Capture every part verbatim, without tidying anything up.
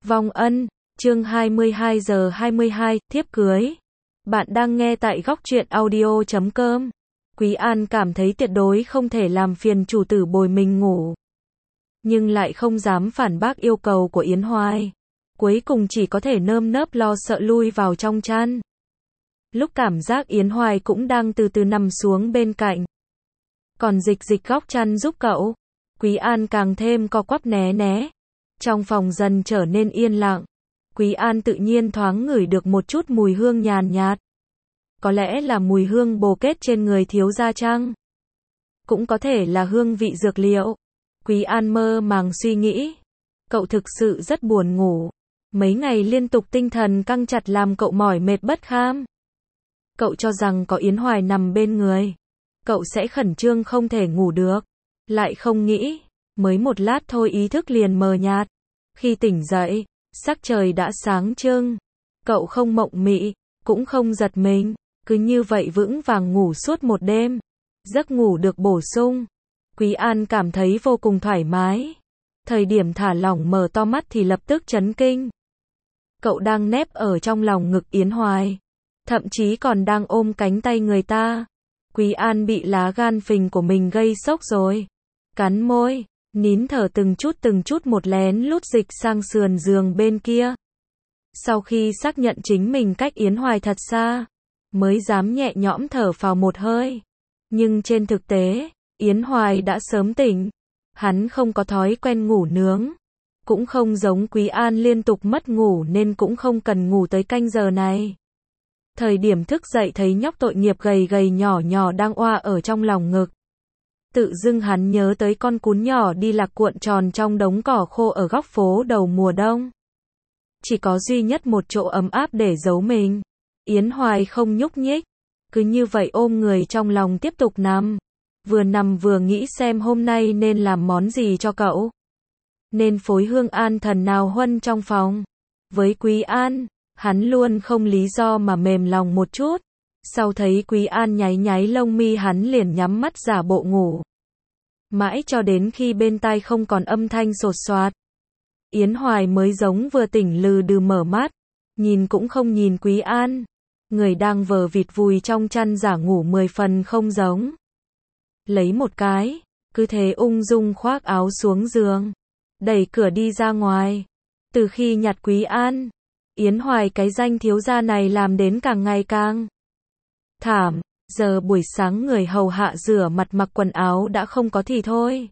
Vong ân, chương hai mươi hai giờ hai mươi hai, thiếp cưới. Bạn đang nghe tại góc truyện audio chấm com. Quý An cảm thấy tuyệt đối không thể làm phiền chủ tử bồi mình ngủ. Nhưng lại không dám phản bác yêu cầu của Yến Hoài. Cuối cùng chỉ có thể nơm nớp lo sợ lui vào trong chăn. Lúc cảm giác Yến Hoài cũng đang từ từ nằm xuống bên cạnh. Còn dịch dịch góc chăn giúp cậu. Quý An càng thêm co quắp né né. Trong phòng dần trở nên yên lặng. Quý An tự nhiên thoáng ngửi được một chút mùi hương nhàn nhạt. Có lẽ là mùi hương bồ kết trên người thiếu gia chăng? Cũng có thể là hương vị dược liệu. Quý An mơ màng suy nghĩ. Cậu thực sự rất buồn ngủ. Mấy ngày liên tục tinh thần căng chặt làm cậu mỏi mệt bất kham. Cậu cho rằng có Yến Hoài nằm bên người. Cậu sẽ khẩn trương không thể ngủ được. Lại không nghĩ. Mới một lát thôi ý thức liền mờ nhạt. Khi tỉnh dậy, sắc trời đã sáng trưng. Cậu không mộng mị, cũng không giật mình. Cứ như vậy vững vàng ngủ suốt một đêm. Giấc ngủ được bổ sung. Quý An cảm thấy vô cùng thoải mái. Thời điểm thả lỏng mở to mắt thì lập tức chấn kinh. Cậu đang nép ở trong lòng ngực Yến Hoài. Thậm chí còn đang ôm cánh tay người ta. Quý An bị lá gan phình của mình gây sốc rồi. Cắn môi, nín thở từng chút từng chút một lén lút dịch sang sườn giường bên kia. Sau khi xác nhận chính mình cách Yến Hoài thật xa, mới dám nhẹ nhõm thở phào một hơi. Nhưng trên thực tế, Yến Hoài đã sớm tỉnh. Hắn không có thói quen ngủ nướng. Cũng không giống Quý An liên tục mất ngủ nên cũng không cần ngủ tới canh giờ này. Thời điểm thức dậy thấy nhóc tội nghiệp gầy gầy nhỏ nhỏ đang oa ở trong lòng ngực. Tự dưng hắn nhớ tới con cún nhỏ đi lạc cuộn tròn trong đống cỏ khô ở góc phố đầu mùa đông. Chỉ có duy nhất một chỗ ấm áp để giấu mình. Yến Hoài không nhúc nhích. Cứ như vậy ôm người trong lòng tiếp tục nằm. Vừa nằm vừa nghĩ xem hôm nay nên làm món gì cho cậu. Nên phối hương an thần nào huân trong phòng. Với Quý An, hắn luôn không lý do mà mềm lòng một chút. Sau thấy Quý An nháy nháy lông mi hắn liền nhắm mắt giả bộ ngủ. Mãi cho đến khi bên tai không còn âm thanh sột soạt. Yến Hoài mới giống vừa tỉnh lừ đừ mở mắt. Nhìn cũng không nhìn Quý An. Người đang vờ vịt vùi trong chăn giả ngủ mười phần không giống. Lấy một cái, cứ thế ung dung khoác áo xuống giường. Đẩy cửa đi ra ngoài. Từ khi nhặt Quý An, Yến Hoài cái danh thiếu gia này làm đến càng ngày càng thảm. Giờ buổi sáng người hầu hạ rửa mặt mặc quần áo đã không có thì thôi.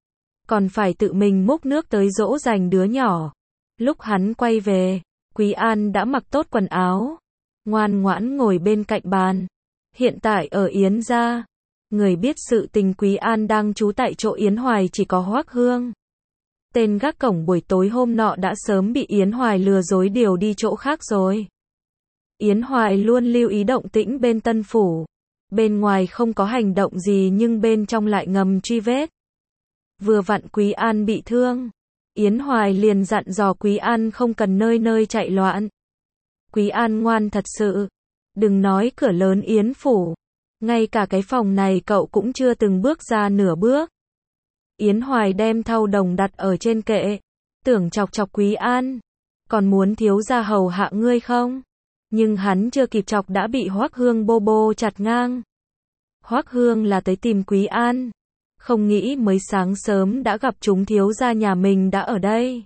Còn phải tự mình múc nước tới dỗ dành đứa nhỏ. Lúc hắn quay về, Quý An đã mặc tốt quần áo. Ngoan ngoãn ngồi bên cạnh bàn. Hiện tại ở Yến gia, người biết sự tình Quý An đang trú tại chỗ Yến Hoài chỉ có Hoắc Hương. Tên gác cổng buổi tối hôm nọ đã sớm bị Yến Hoài lừa dối điều đi chỗ khác rồi. Yến Hoài luôn lưu ý động tĩnh bên Tân Phủ. Bên ngoài không có hành động gì nhưng bên trong lại ngầm truy vết. Vừa vặn Quý An bị thương. Yến Hoài liền dặn dò Quý An không cần nơi nơi chạy loạn. Quý An ngoan thật sự. Đừng nói cửa lớn Yến Phủ. Ngay cả cái phòng này cậu cũng chưa từng bước ra nửa bước. Yến Hoài đem thau đồng đặt ở trên kệ. Tưởng chọc chọc Quý An. Còn muốn thiếu gia hầu hạ ngươi không? Nhưng hắn chưa kịp chọc đã bị Hoắc Hương bô bô chặt ngang. Hoắc Hương là tới tìm Quý An. Không nghĩ mới sáng sớm đã gặp chúng thiếu gia nhà mình đã ở đây.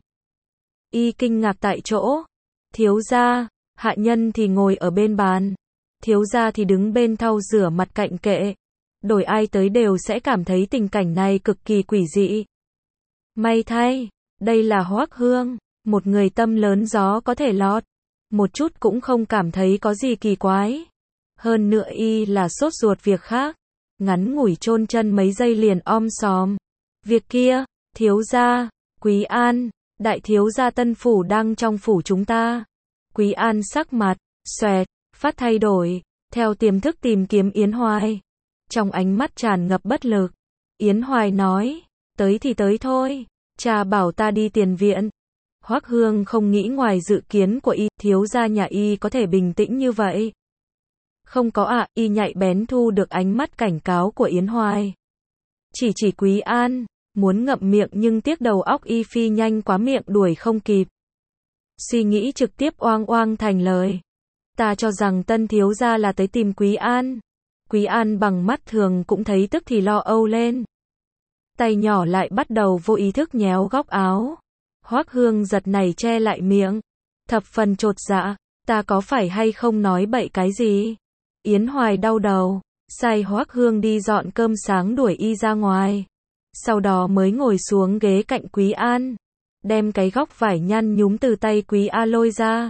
Y kinh ngạc tại chỗ. Thiếu gia, hạ nhân thì ngồi ở bên bàn. Thiếu gia thì đứng bên thau rửa mặt cạnh kệ. Đổi ai tới đều sẽ cảm thấy tình cảnh này cực kỳ quỷ dị. May thay, đây là Hoắc Hương, một người tâm lớn gió có thể lọt. Một chút cũng không cảm thấy có gì kỳ quái. Hơn nữa y là sốt ruột việc khác. Ngắn ngủi chôn chân mấy giây liền om sòm. Việc kia, thiếu gia, Quý An, đại thiếu gia Tân Phủ đang trong phủ chúng ta. Quý An sắc mặt, xoẹt, phát thay đổi, theo tiềm thức tìm kiếm Yến Hoài. Trong ánh mắt tràn ngập bất lực. Yến Hoài nói, tới thì tới thôi, cha bảo ta đi tiền viện. Hoắc Hương không nghĩ ngoài dự kiến của y, thiếu gia nhà y có thể bình tĩnh như vậy. Không có ạ, à, y nhạy bén thu được ánh mắt cảnh cáo của Yến Hoài. Chỉ chỉ Quý An, muốn ngậm miệng nhưng tiếc đầu óc y phi nhanh quá miệng đuổi không kịp. suy nghĩ trực tiếp oang oang thành lời. Ta cho rằng Tân thiếu gia là tới tìm Quý An. Quý An bằng mắt thường cũng thấy tức thì lo âu lên. Tay nhỏ lại bắt đầu vô ý thức nhéo góc áo. Hoắc Hương giật nảy che lại miệng. Thập phần chột dạ, ta có phải hay không nói bậy cái gì? Yến Hoài đau đầu, sai Hoắc Hương đi dọn cơm sáng đuổi y ra ngoài. Sau đó mới ngồi xuống ghế cạnh Quý An, đem cái góc vải nhăn nhúm từ tay Quý A lôi ra.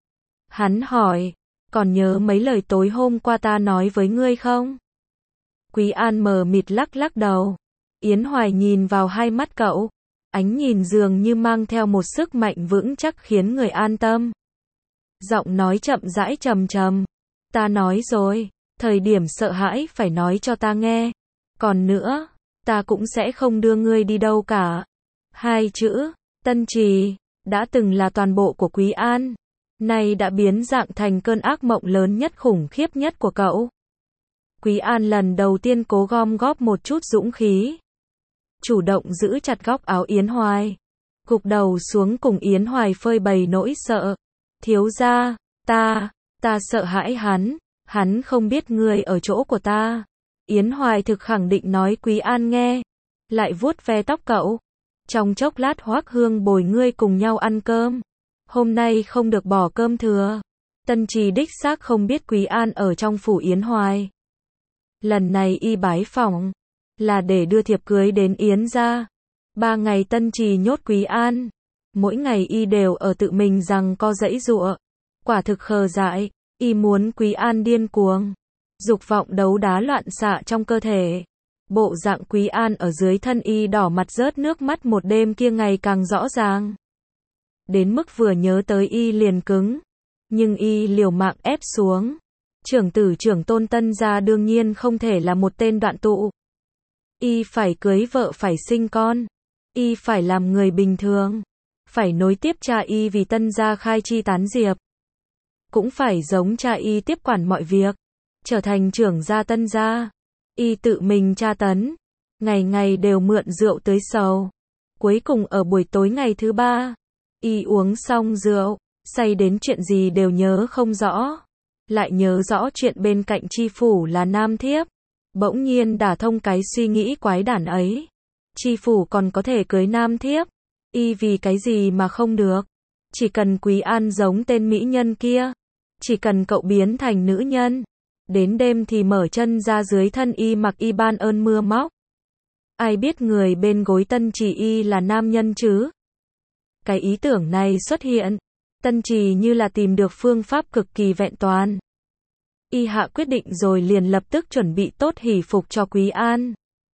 Hắn hỏi, còn nhớ mấy lời tối hôm qua ta nói với ngươi không? Quý An mờ mịt lắc lắc đầu. Yến Hoài nhìn vào hai mắt cậu, ánh nhìn dường như mang theo một sức mạnh vững chắc khiến người an tâm. Giọng nói chậm rãi trầm trầm. Ta nói rồi, thời điểm sợ hãi phải nói cho ta nghe. Còn nữa, ta cũng sẽ không đưa ngươi đi đâu cả. Hai chữ, Tân Trì, đã từng là toàn bộ của Quý An, nay đã biến dạng thành cơn ác mộng lớn nhất khủng khiếp nhất của cậu. Quý An lần đầu tiên cố gom góp một chút dũng khí. Chủ động giữ chặt góc áo Yến Hoài. Gục đầu xuống cùng Yến Hoài phơi bày nỗi sợ. Thiếu gia, ta, ta sợ hãi hắn, hắn không biết người ở chỗ của ta. Yến Hoài thực khẳng định nói Quý An nghe. Lại vuốt ve tóc cậu. Trong chốc lát Hoắc Hương bồi ngươi cùng nhau ăn cơm. Hôm nay không được bỏ cơm thừa. Tân Trì đích xác không biết Quý An ở trong phủ Yến Hoài. Lần này y bái phỏng là để đưa thiệp cưới đến Yến gia. Ba ngày Tân Trì nhốt Quý An. Mỗi ngày y đều ở tự mình rằng co giãy giụa. Quả thực khờ dại, y muốn Quý An điên cuồng. Dục vọng đấu đá loạn xạ trong cơ thể. Bộ dạng Quý An ở dưới thân y đỏ mặt rớt nước mắt một đêm kia ngày càng rõ ràng. Đến mức vừa nhớ tới y liền cứng. Nhưng y liều mạng ép xuống. Trưởng tử trưởng tôn Tân gia đương nhiên không thể là một tên đoạn tụ. Y phải cưới vợ phải sinh con. Y phải làm người bình thường. Phải nối tiếp cha y vì Tân gia khai chi tán diệp. Cũng phải giống cha y tiếp quản mọi việc. Trở thành trưởng gia Tân gia. Y tự mình tra tấn. Ngày ngày đều mượn rượu tưới sầu. Cuối cùng ở buổi tối ngày thứ ba. Y uống xong rượu. Say đến chuyện gì đều nhớ không rõ. Lại nhớ rõ chuyện bên cạnh tri phủ là nam thiếp. Bỗng nhiên đả thông cái suy nghĩ quái đản ấy. Tri phủ còn có thể cưới nam thiếp. Y vì cái gì mà không được. Chỉ cần Quý An giống tên mỹ nhân kia. Chỉ cần cậu biến thành nữ nhân. Đến đêm thì mở chân ra dưới thân y mặc y ban ơn mưa móc. Ai biết người bên gối Tân Trì y là nam nhân chứ? Cái ý tưởng này xuất hiện. Tân Trì như là tìm được phương pháp cực kỳ vẹn toàn. Y hạ quyết định rồi liền lập tức chuẩn bị tốt hỷ phục cho Quý An.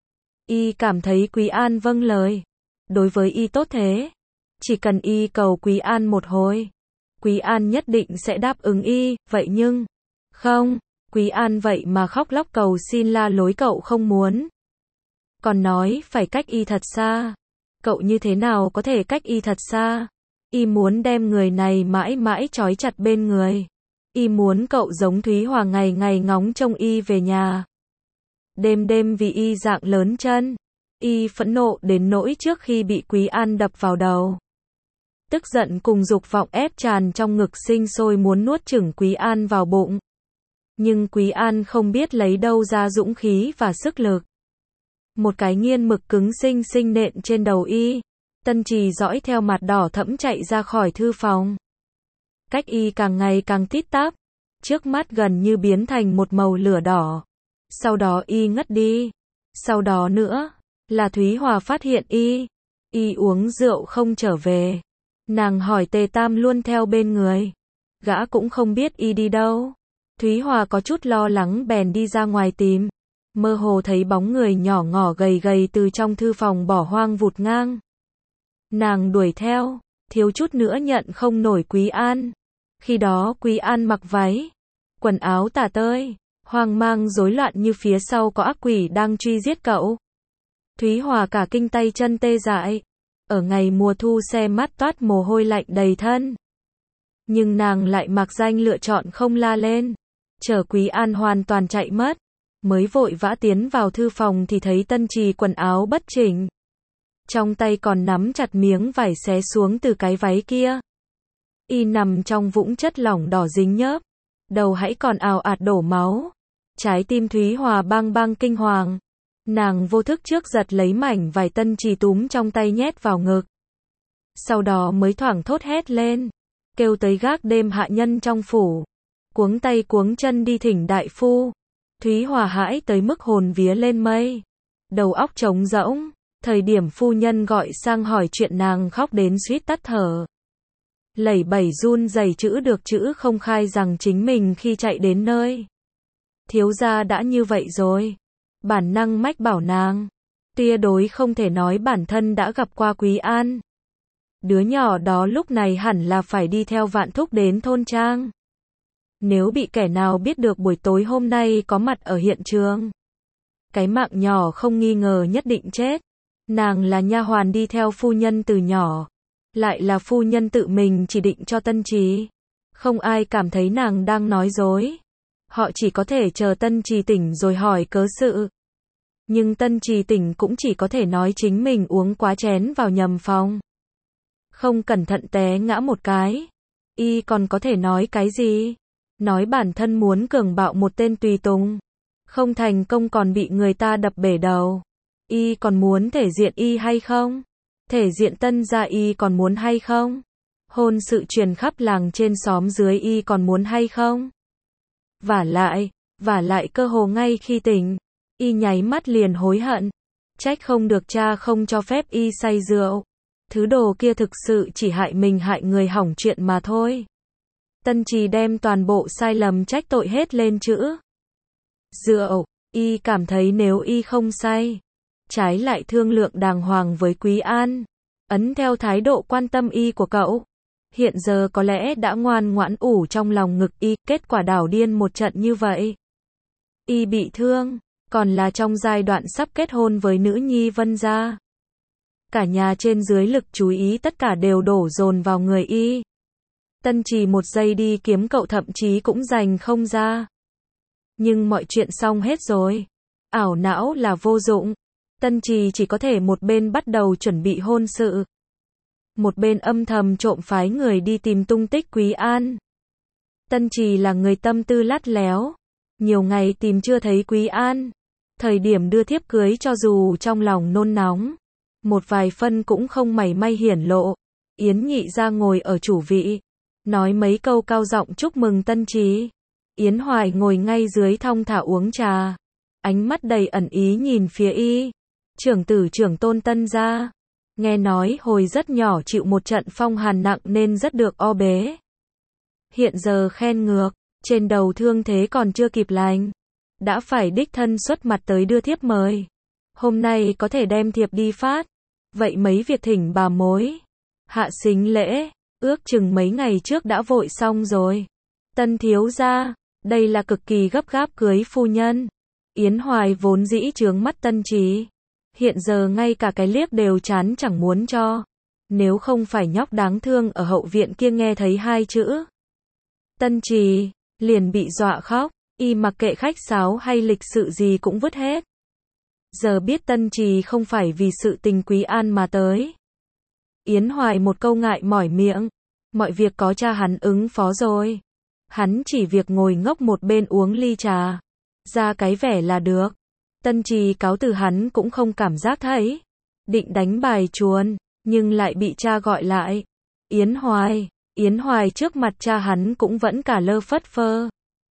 Y cảm thấy Quý An vâng lời. Đối với y tốt thế. Chỉ cần y cầu Quý An một hồi. Quý An nhất định sẽ đáp ứng y, vậy nhưng... Không, Quý An vậy mà khóc lóc cầu xin la lối cậu không muốn. Còn nói phải cách y thật xa. Cậu như thế nào có thể cách y thật xa? Y muốn đem người này mãi mãi trói chặt bên người. Y muốn cậu giống Thúy Hòa ngày ngày ngóng trông y về nhà. Đêm đêm vì y dạng lớn chân. Y phẫn nộ đến nỗi trước khi bị Quý An đập vào đầu. Tức giận cùng dục vọng ép tràn trong ngực sinh sôi muốn nuốt chửng Quý An vào bụng. Nhưng Quý An không biết lấy đâu ra dũng khí và sức lực. Một cái nghiên mực cứng xinh xinh nện trên đầu y. Tân Trì dõi theo mặt đỏ thẫm chạy ra khỏi thư phòng. Cách y càng ngày càng tít tắp. Trước mắt gần như biến thành một màu lửa đỏ. Sau đó y ngất đi. Sau đó nữa, là Thúy Hòa phát hiện y. Y uống rượu không trở về. Nàng hỏi Tề Tam luôn theo bên người. Gã cũng không biết y đi đâu. Thúy Hòa có chút lo lắng bèn đi ra ngoài tìm. Mơ hồ thấy bóng người nhỏ ngỏ gầy gầy từ trong thư phòng bỏ hoang vụt ngang. Nàng đuổi theo, thiếu chút nữa nhận không nổi Quý An. Khi đó Quý An mặc váy, quần áo tả tơi, hoang mang rối loạn như phía sau có ác quỷ đang truy giết cậu. Thúy Hòa cả kinh tay chân tê dại. Ở ngày mùa thu xe mắt toát mồ hôi lạnh đầy thân. Nhưng nàng lại mặc danh lựa chọn không la lên. Chờ Quý An hoàn toàn chạy mất. Mới vội vã tiến vào thư phòng thì thấy Tân Trì quần áo bất chỉnh. Trong tay còn nắm chặt miếng vải xé xuống từ cái váy kia. Y nằm trong vũng chất lỏng đỏ dính nhớp, đầu hãy còn ào ạt đổ máu. Trái tim Thúy Hòa bang bang kinh hoàng. Nàng vô thức trước giật lấy mảnh vải Tân Trì túm trong tay nhét vào ngực. Sau đó mới thoảng thốt hét lên, kêu tới gác đêm hạ nhân trong phủ, cuống tay cuống chân đi thỉnh đại phu. Thúy Hòa hãi tới mức hồn vía lên mây, đầu óc trống rỗng. Thời điểm phu nhân gọi sang hỏi chuyện, nàng khóc đến suýt tắt thở, lẩy bẩy run rẩy chữ được chữ không khai rằng chính mình khi chạy đến nơi thiếu gia đã như vậy rồi. Bản năng mách bảo nàng, tia đối không thể nói bản thân đã gặp qua Quý An. Đứa nhỏ đó lúc này hẳn là phải đi theo Vạn Thúc đến thôn trang. Nếu bị kẻ nào biết được buổi tối hôm nay có mặt ở hiện trường, cái mạng nhỏ không nghi ngờ nhất định chết. Nàng là nha hoàn đi theo phu nhân từ nhỏ, lại là phu nhân tự mình chỉ định cho Tân Trì. Không ai cảm thấy nàng đang nói dối. Họ chỉ có thể chờ Tân Trì tỉnh rồi hỏi cớ sự. Nhưng Tân Trì tỉnh cũng chỉ có thể nói chính mình uống quá chén vào nhầm phòng, không cẩn thận té ngã một cái. Y còn có thể nói cái gì? Nói bản thân muốn cường bạo một tên tùy tùng, không thành công còn bị người ta đập bể đầu. Y còn muốn thể diện Y hay không? Thể diện Tân gia Y còn muốn hay không? Hôn sự truyền khắp làng trên xóm dưới Y còn muốn hay không? Vả lại, vả lại cơ hồ ngay khi tỉnh, Y nháy mắt liền hối hận. Trách không được cha không cho phép Y say rượu. Thứ đồ kia thực sự chỉ hại mình hại người hỏng chuyện mà thôi. Tân Trì đem toàn bộ sai lầm trách tội hết lên chữ rượu. Y cảm thấy nếu Y không say, trái lại thương lượng đàng hoàng với Quý An, ấn theo thái độ quan tâm Y của cậu, hiện giờ có lẽ đã ngoan ngoãn ủ trong lòng ngực Y. Kết quả đảo điên một trận như vậy. Y bị thương, còn là trong giai đoạn sắp kết hôn với nữ nhi Vân gia. Cả nhà trên dưới lực chú ý tất cả đều đổ dồn vào người Y. Tân Trì một giây đi kiếm cậu thậm chí cũng dành không ra. Nhưng mọi chuyện xong hết rồi. Ảo não là vô dụng. Tân Trì chỉ có thể một bên bắt đầu chuẩn bị hôn sự, một bên âm thầm trộm phái người đi tìm tung tích Quý An. Tân Trì là người tâm tư lắt léo, nhiều ngày tìm chưa thấy Quý An. Thời điểm đưa thiếp cưới cho dù trong lòng nôn nóng, một vài phân cũng không mảy may hiển lộ. Yến Nhị ra ngồi ở chủ vị, nói mấy câu cao giọng chúc mừng Tân Trì. Yến Hoài ngồi ngay dưới thong thả uống trà, ánh mắt đầy ẩn ý nhìn phía Y. Trưởng tử trưởng tôn Tân gia, nghe nói hồi rất nhỏ chịu một trận phong hàn nặng nên rất được o bế. Hiện giờ khen ngược, trên đầu thương thế còn chưa kịp lành, đã phải đích thân xuất mặt tới đưa thiếp mời. Hôm nay có thể đem thiệp đi phát, vậy mấy việc thỉnh bà mối, hạ sính lễ, ước chừng mấy ngày trước đã vội xong rồi. Tân thiếu gia, đây là cực kỳ gấp gáp cưới phu nhân. Yến Hoài vốn dĩ chướng mắt Tân Trì, hiện giờ ngay cả cái liếc đều chán chẳng muốn cho. Nếu không phải nhóc đáng thương ở hậu viện kia nghe thấy hai chữ Tân Trì, liền bị dọa khóc. Y mặc kệ khách sáo hay lịch sự gì cũng vứt hết. Giờ biết Tân Trì không phải vì sự tình Quý An mà tới. Yến Hoài một câu ngại mỏi miệng, mọi việc có cha hắn ứng phó rồi. Hắn chỉ việc ngồi ngốc một bên uống ly trà, ra cái vẻ là được. Tân Trì cáo từ hắn cũng không cảm giác thấy, định đánh bài chuồn, nhưng lại bị cha gọi lại. Yến Hoài, Yến Hoài trước mặt cha hắn cũng vẫn cả lơ phất phơ.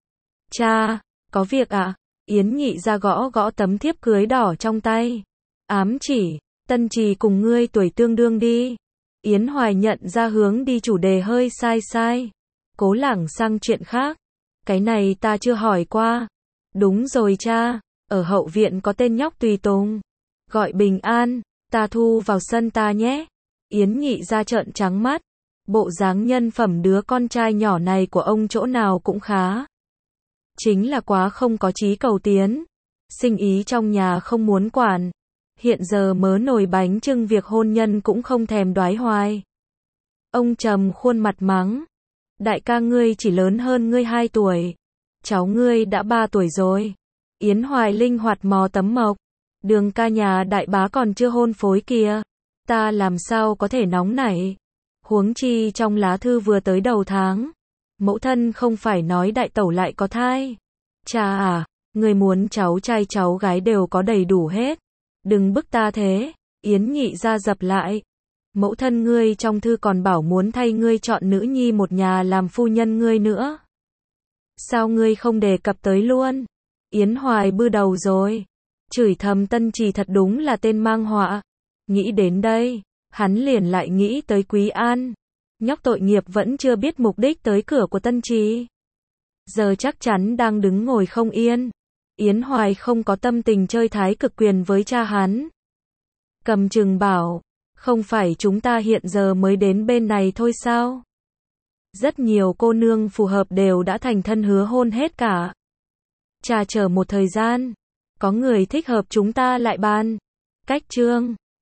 Cha, có việc ạ? À? Yến Nhị ra gõ gõ tấm thiếp cưới đỏ trong tay. Ám chỉ, Tân Trì cùng ngươi tuổi tương đương đi. Yến Hoài nhận ra hướng đi chủ đề hơi sai sai. Cố lảng sang chuyện khác. Cái này ta chưa hỏi qua. Đúng rồi cha, ở hậu viện có tên nhóc tùy tùng, gọi Bình An, ta thu vào sân ta nhé. Yến Nhị ra trợn trắng mắt. Bộ dáng nhân phẩm đứa con trai nhỏ này của ông chỗ nào cũng khá. Chính là quá không có chí cầu tiến. Sinh ý trong nhà không muốn quản. Hiện giờ mớ nồi bánh trưng việc hôn nhân cũng không thèm đoái hoài. Ông trầm khuôn mặt mắng. Đại ca ngươi chỉ lớn hơn ngươi hai tuổi. Cháu ngươi đã ba tuổi rồi. Yến Hoài linh hoạt mò tấm mộc. Đường ca nhà đại bá còn chưa hôn phối kìa. Ta làm sao có thể nóng nảy. Huống chi trong lá thư vừa tới đầu tháng. Mẫu thân không phải nói đại tẩu lại có thai. Cha à, người muốn cháu trai cháu gái đều có đầy đủ hết. Đừng bức ta thế. Yến Nhị ra dập lại. Mẫu thân ngươi trong thư còn bảo muốn thay ngươi chọn nữ nhi một nhà làm phu nhân ngươi nữa. Sao ngươi không đề cập tới luôn? Yến Hoài bư đầu rồi. Chửi thầm Tân Trì thật đúng là tên mang họa. Nghĩ đến đây, hắn liền lại nghĩ tới Quý An. Nhóc tội nghiệp vẫn chưa biết mục đích tới cửa của Tân Trì. Giờ chắc chắn đang đứng ngồi không yên. Yến Hoài không có tâm tình chơi thái cực quyền với cha hắn. Cầm chừng bảo, không phải chúng ta hiện giờ mới đến bên này thôi sao? Rất nhiều cô nương phù hợp đều đã thành thân hứa hôn hết cả. Cha chờ một thời gian, có người thích hợp chúng ta lại bàn. Cách chương